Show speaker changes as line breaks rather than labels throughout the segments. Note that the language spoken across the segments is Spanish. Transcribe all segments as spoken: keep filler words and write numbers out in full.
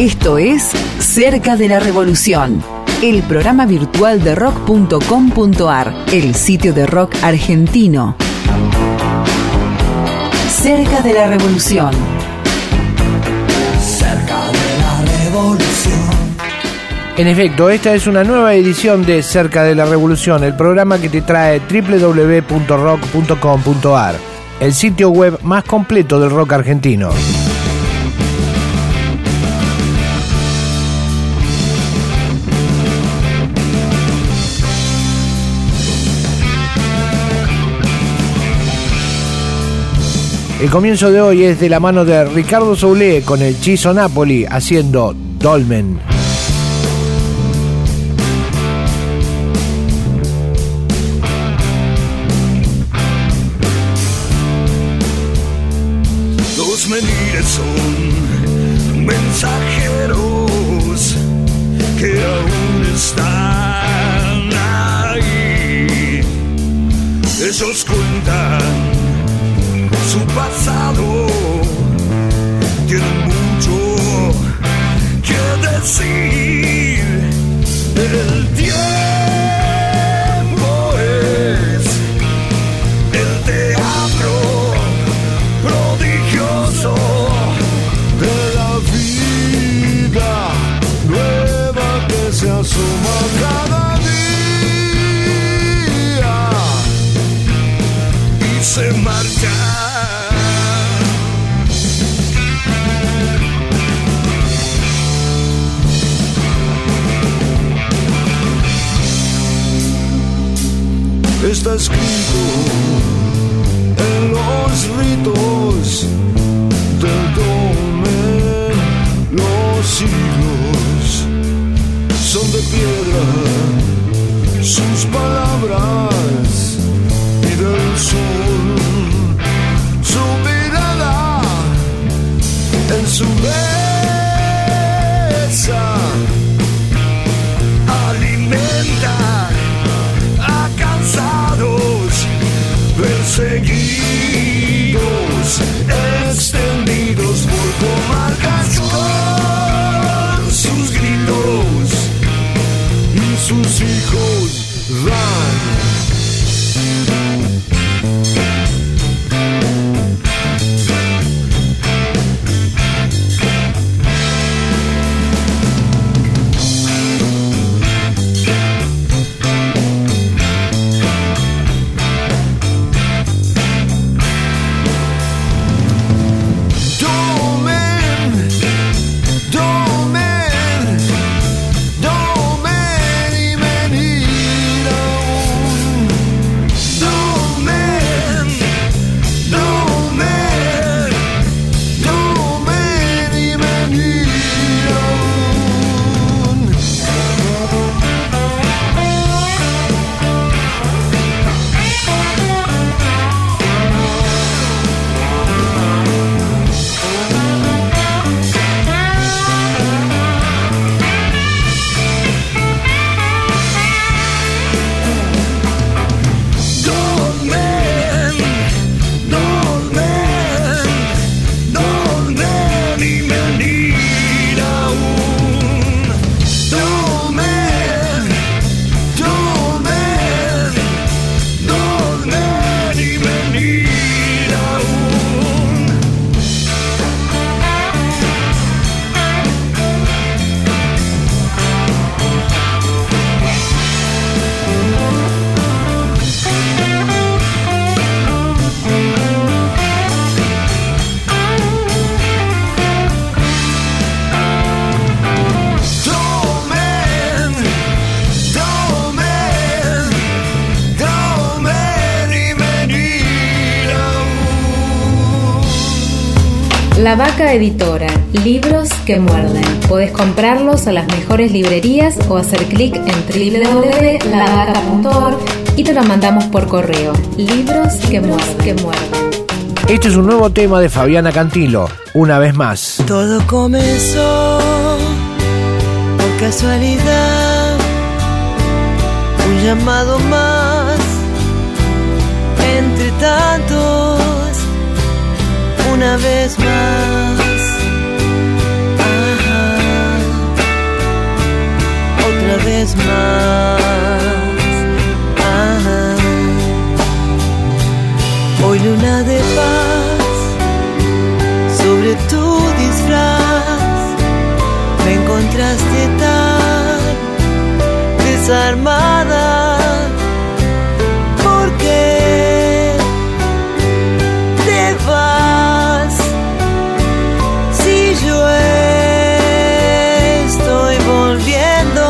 Esto es Cerca de la Revolución, el programa virtual de rock punto com punto ar, el sitio de rock argentino. Cerca de la Revolución.
Cerca de la Revolución.
En efecto, esta es una nueva edición de Cerca de la Revolución, el programa que te trae doble u doble u doble u punto rock punto com punto ar, el sitio web más completo del rock argentino. El comienzo de hoy es de la mano de Ricardo Soule con el Chizo Napoli haciendo Dolmen.
Los menires son mensajeros que aún están ahí. Ellos cuentan su pasado, tienen mucho que decir. El tiempo es el teatro prodigioso de la vida nueva que se asoma cada día y se marcha. Está escrito en los ritos del dolmen. Los siglos son de piedra, sus palabras y del sol, su mirada en su mesa alimenta perseguidos, extendidos por comarcas con sus gritos y sus hijos van.
La Vaca Editora, libros que muerden. Podés comprarlos a las mejores librerías o hacer clic en doble u doble u doble u punto la vaca punto org y te lo mandamos por correo. Libros que muerden, que muerden.
Este es un nuevo tema de Fabiana Cantilo, Una vez más.
Todo comenzó por casualidad, un llamado más entre tantos. Una vez más, ajá. desarmada. ¿Por qué te vas si yo estoy volviendo?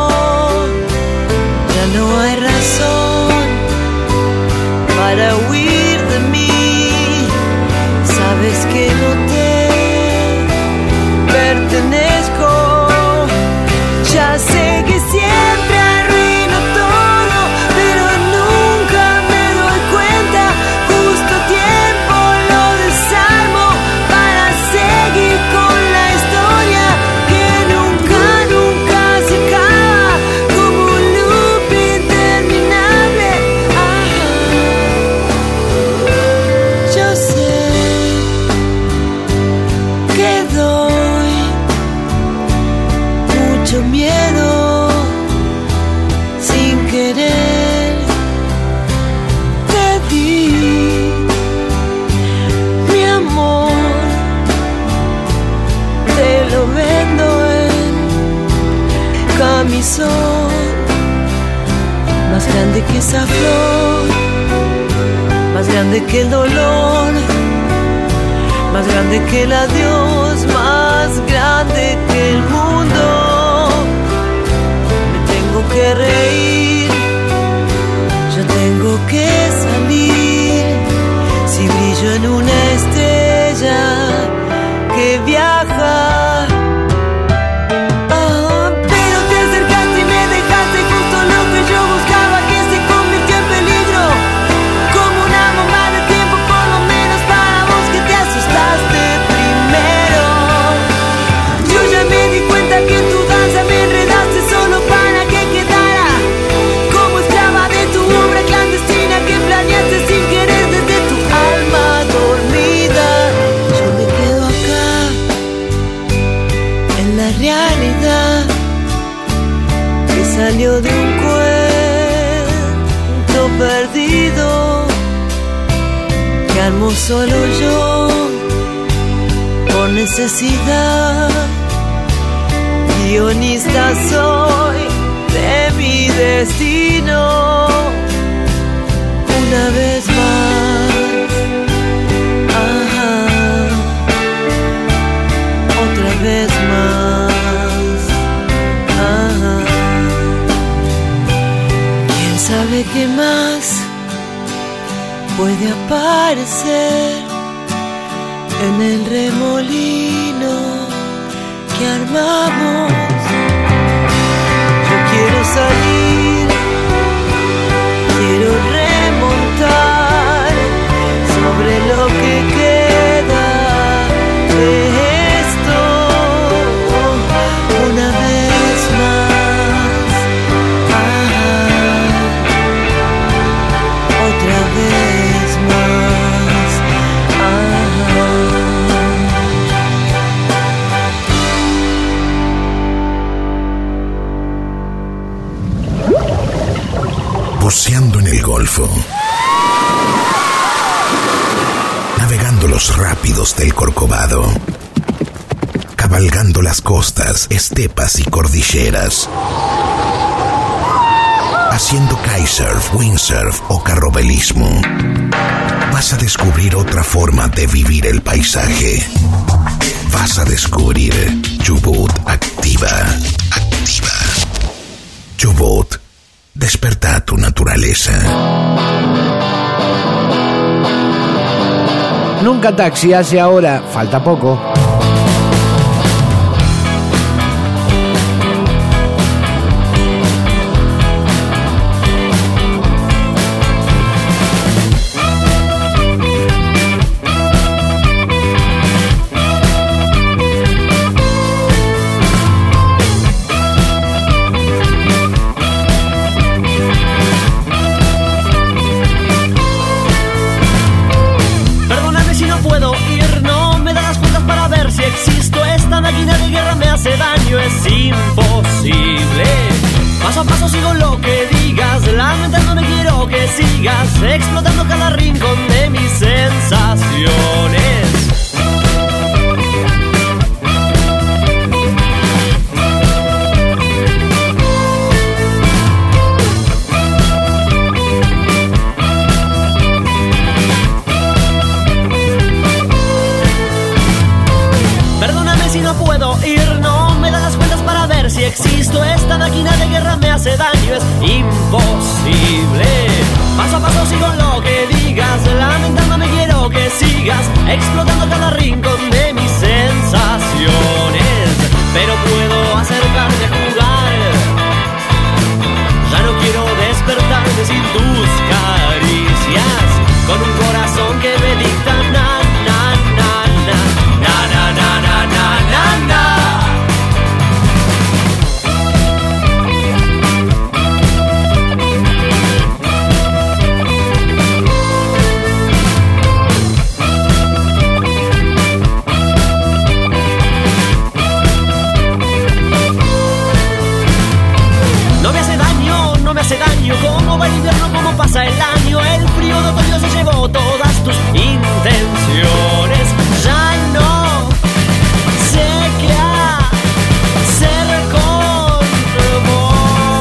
Ya no hay razón para huir de mí. Sabes que no te pertenezco. Ya sé que siempre arruino todo, pero nunca me doy cuenta. Justo a tiempo lo desarmo para seguir con la historia que nunca, nunca se acaba, como un loop interminable. Ah, yo sé que doy mucho miedo sin querer. Te di mi amor, te lo vendo en camisón, más grande que esa flor, más grande que el dolor, más grande que el adiós, más grande que el mundo. Me tengo que reír, yo tengo que salir. Si brillo en una estrella que viaja. Ah, pero te acercaste y me dejaste justo lo que yo buscaba, que se convirtió en peligro, como una bomba de tiempo, por lo menos para vos que te asustaste primero. Yo ya me di cuenta que en tu danza me enredaste solo para que quedara como esclava de tu obra clandestina que planeaste sin querer desde tu alma dormida. Yo me quedo acá en la realidad que salió de un cuento perdido que armó solo yo por necesidad. Guionista soy de mi destino. Una vez más, ajá, otra vez más, ajá. ¿Quién sabe qué más puede aparecer en el remolino que armamos? Yo quiero salir, quiero remontar sobre lo que queda de esto. Una vez más, ajá, otra vez más, ajá.
Buceando en el Golfo, navegando los rápidos del Corcovado, cabalgando las costas, estepas y cordilleras, haciendo kitesurf, windsurf o carrobelismo, vas a descubrir otra forma de vivir el paisaje. Vas a descubrir Chubut Activa. Activa. Chubut. Desperta tu naturaleza.
Nunca Taxi hace ahora, falta poco.
Explotando cada rincón de mis sensaciones. puedo ir, no me dan las cuentas para ver si existo. Esta máquina de guerra me hace daño, es imposible. Paso a paso sigo lo que digas, lamentándome quiero que sigas explotando cada rincón de mis sensaciones. Pero puedo acercarme a jugar, ya no quiero despertarme sin tus caricias, con un corazón que me dicta na, na, na, na, na, na, na, na, na, na, na. No me hace daño, cómo va el invierno, cómo pasa el año. El frío de otoño se llevó todas tus intenciones. Ya no sé qué hacer con vos.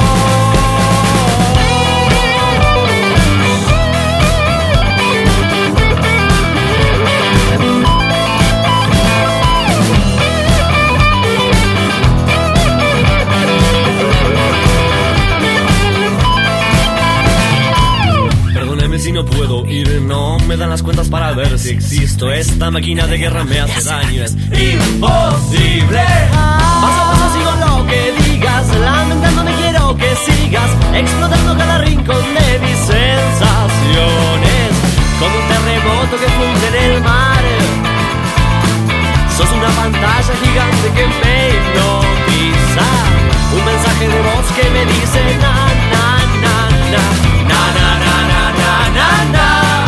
Si no puedo ir, no me dan las cuentas para ver si existo. Esta máquina de guerra me hace daño, es imposible. Paso a paso sigo lo que digas, lamentándome quiero que sigas explotando cada rincón de mis sensaciones, como un terremoto que funde en el mar. Sos una pantalla gigante que me hipnotiza, un mensaje de voz que me dice na, na, na, na, na, na, na, na, na, na.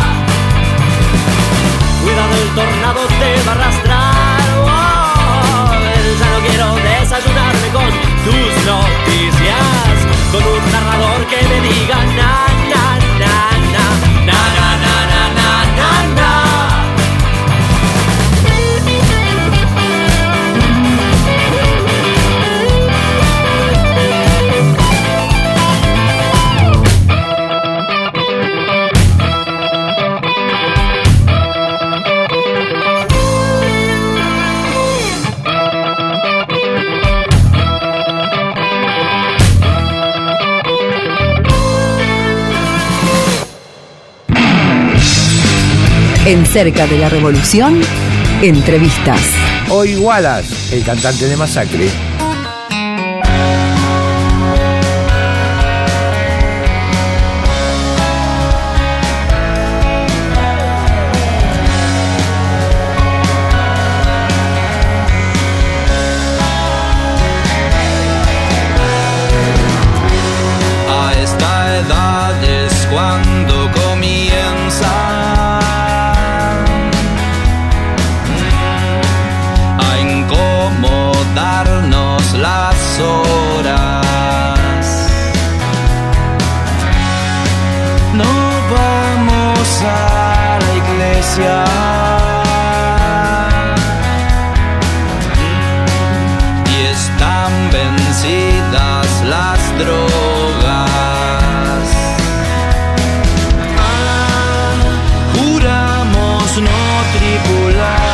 Cuidado, el tornado te va a arrastrar. Oh, ya no quiero desayunarme con tus noticias, con un narrador que me diga na, na, na, na, na, na, na, na, na, na.
En Cerca de la Revolución, entrevistas.
Hoy Wallace, el cantante de Masacre.
A esta edad es cuando comienza darnos las horas. No vamos a la iglesia y están vencidas las drogas. Ah, juramos no tripular.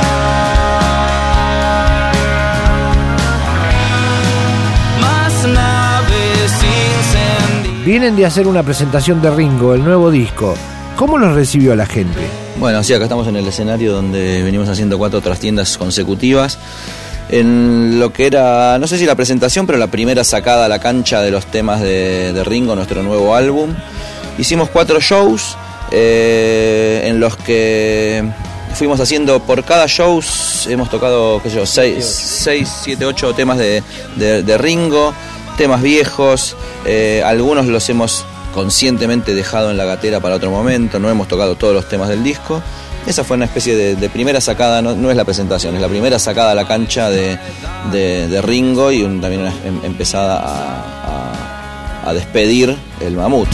Vienen de hacer una presentación de Ringo, el nuevo disco. ¿Cómo los recibió la gente?
Bueno, sí, acá estamos en el escenario donde venimos haciendo cuatro trastiendas consecutivas. En lo que era, no sé si la presentación, pero la primera sacada a la cancha de los temas de, de Ringo, nuestro nuevo álbum. Hicimos cuatro shows eh, en los que fuimos haciendo, por cada show hemos tocado, qué sé yo, seis, seis, siete, ocho temas de, de, de Ringo. Temas viejos, eh, algunos los hemos conscientemente dejado en la gatera para otro momento, no hemos tocado todos los temas del disco. Esa fue una especie de, de primera sacada, no, no es la presentación, es la primera sacada a la cancha de, de, de Ringo y un, también una em, empezada a, a, a despedir el mamut.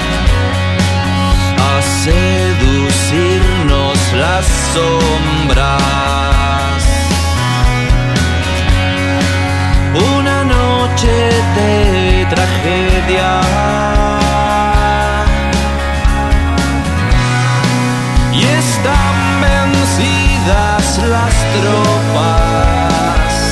A seducirnos las sombras. Una noche de tragedia y están vencidas las tropas.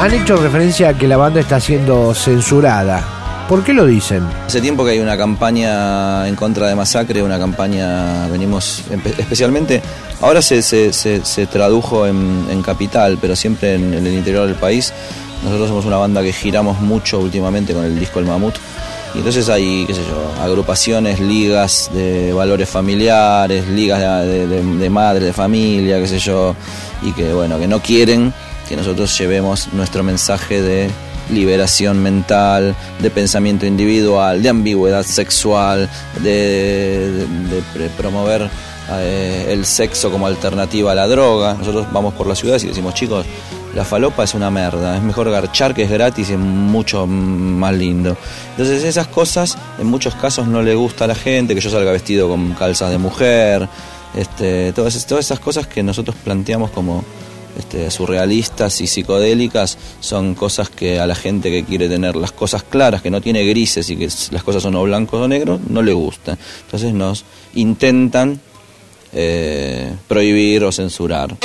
Han hecho referencia a que la banda está siendo censurada. ¿Por qué lo dicen?
Hace tiempo que hay una campaña en contra de Masacre, una campaña, venimos, especialmente, ahora se, se, se, se tradujo en, en Capital, pero siempre en, en el interior del país. Nosotros somos una banda que giramos mucho últimamente con el disco El Mamut, y entonces hay, qué sé yo, agrupaciones, ligas de valores familiares, ligas de, de, de madre, de familia, qué sé yo, y que bueno, que no quieren que nosotros llevemos nuestro mensaje de liberación mental, de pensamiento individual, de ambigüedad sexual, de, de, de promover eh, el sexo como alternativa a la droga. Nosotros vamos por las ciudades y decimos, chicos, la falopa es una merda, es mejor garchar, que es gratis y es mucho más lindo. Entonces esas cosas en muchos casos no le gusta a la gente, que yo salga vestido con calzas de mujer, este, todas, todas esas cosas que nosotros planteamos como Este, surrealistas y psicodélicas, son cosas que a la gente que quiere tener las cosas claras, que no tiene grises y que las cosas son o blancos o negros, no le gusta. Entonces nos intentan eh, prohibir o censurar.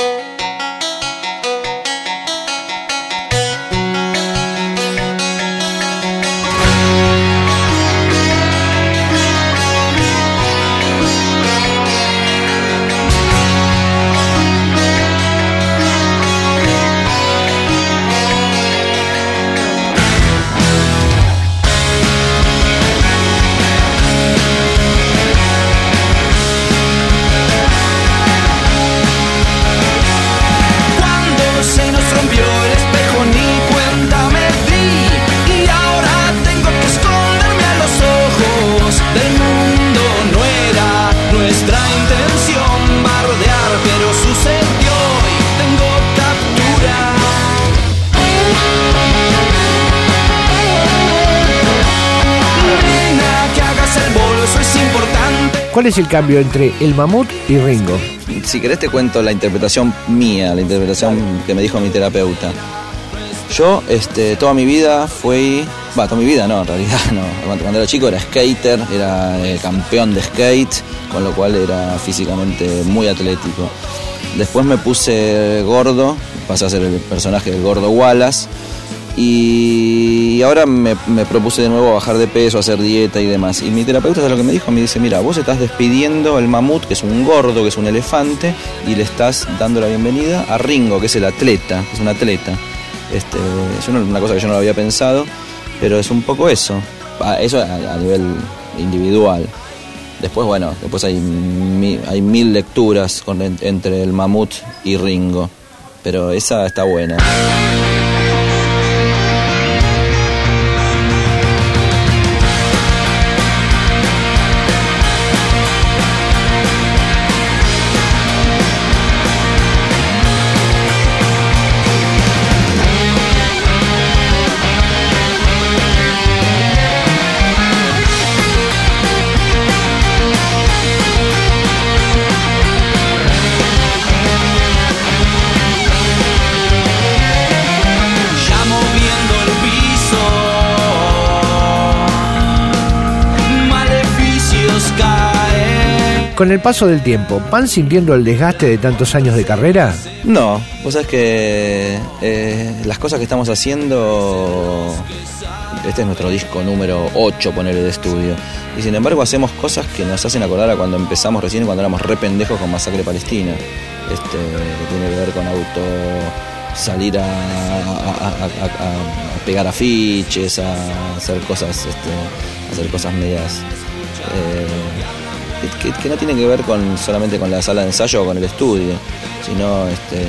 ¿Cuál es el cambio entre El Mamut y Ringo?
Si querés te cuento la interpretación mía, la interpretación que me dijo mi terapeuta. Yo, este, toda mi vida fui... Va, toda mi vida no, en realidad no. Cuando, cuando era chico era skater, era eh, campeón de skate, con lo cual era físicamente muy atlético. Después me puse gordo, pasé a ser el personaje del Gordo Wallace. Y ahora me, me propuse de nuevo bajar de peso, hacer dieta y demás. Y mi terapeuta, ¿sabes lo que me dijo? Me dice, mira, vos estás despidiendo al mamut, que es un gordo, que es un elefante, y le estás dando la bienvenida a Ringo, que es el atleta, que es un atleta. Este, es una, una cosa que yo no lo había pensado, pero es un poco eso. Eso a, a nivel individual. Después, bueno, después hay, mi, hay mil lecturas con, entre el mamut y Ringo. Pero esa está buena.
Con el paso del tiempo, ¿van sintiendo el desgaste de tantos años de carrera?
No, vos sabés que eh, las cosas que estamos haciendo, este es nuestro disco número ocho, ponerle de estudio, y sin embargo hacemos cosas que nos hacen acordar a cuando empezamos recién, cuando éramos re pendejos con Masacre Palestina, este, que tiene que ver con auto, salir a, a, a, a, a pegar afiches, a hacer cosas, este, a hacer cosas medias... Eh, Que, que no tienen que ver con solamente con la sala de ensayo o con el estudio, sino este,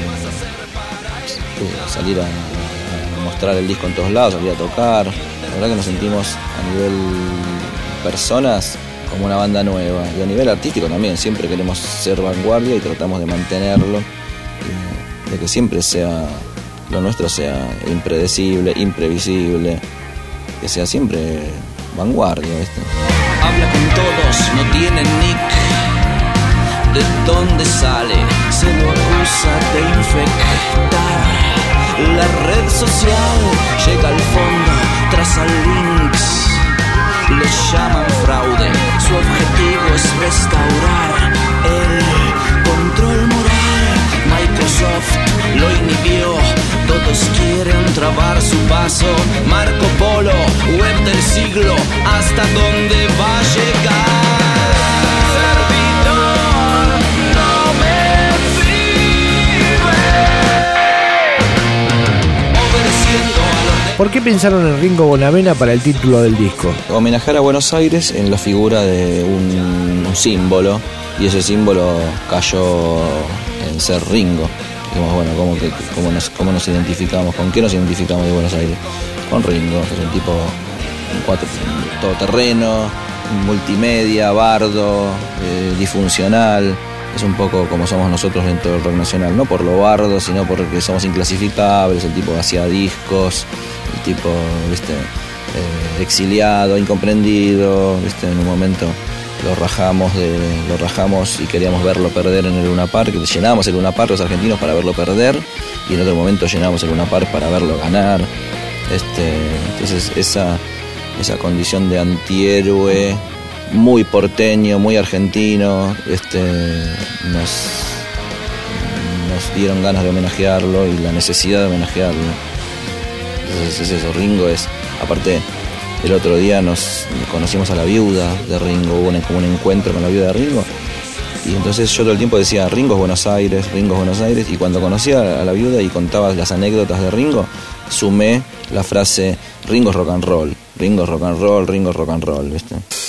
salir a, a mostrar el disco en todos lados, salir a tocar. La verdad que nos sentimos a nivel personas como una banda nueva, y a nivel artístico también, siempre queremos ser vanguardia y tratamos de mantenerlo, de que siempre sea, lo nuestro sea impredecible, imprevisible, que sea siempre vanguardia, ¿viste?
Habla con todos, no tiene nick. ¿De dónde sale? Se lo acusa de infectar. La red social llega al fondo, traza links. Le llaman fraude, su objetivo es restaurar el control moral. Microsoft lo inhibió, todos quieren trabajar. paso, Marco Polo, web del siglo, hasta dónde va a llegar. Servidor, no me sirve. Obedeciendo a los de...
¿Por qué pensaron en Ringo Bonavena para el título del disco?
Homenajear a Buenos Aires en la figura de un, un símbolo, y ese símbolo cayó en ser Ringo. Dijimos, bueno, ¿cómo, que, cómo, nos, ¿cómo nos identificamos? ¿Con qué nos identificamos de Buenos Aires? Con Ringo, es un tipo un cuatro, todoterreno, multimedia, bardo, eh, disfuncional. Es un poco como somos nosotros dentro del rock nacional, no por lo bardo, sino porque somos inclasificables. El tipo hacía discos, el tipo, viste, eh, exiliado, incomprendido, viste, en un momento lo rajamos de, lo rajamos y queríamos verlo perder en el Luna Park, llenamos el Luna Park los argentinos para verlo perder, y en otro momento llenamos el Luna Park para verlo ganar. Este, entonces esa, esa condición de antihéroe, muy porteño, muy argentino, este, nos, nos dieron ganas de homenajearlo y la necesidad de homenajearlo. Entonces es eso, Ringo es, aparte, el otro día nos conocimos a la viuda de Ringo, hubo un, como un encuentro con la viuda de Ringo, y entonces yo todo el tiempo decía Ringo es Buenos Aires, Ringo es Buenos Aires, y cuando conocí a la viuda y contaba las anécdotas de Ringo, sumé la frase Ringo es rock and roll, Ringo es rock and roll, Ringo es rock and roll, ¿viste?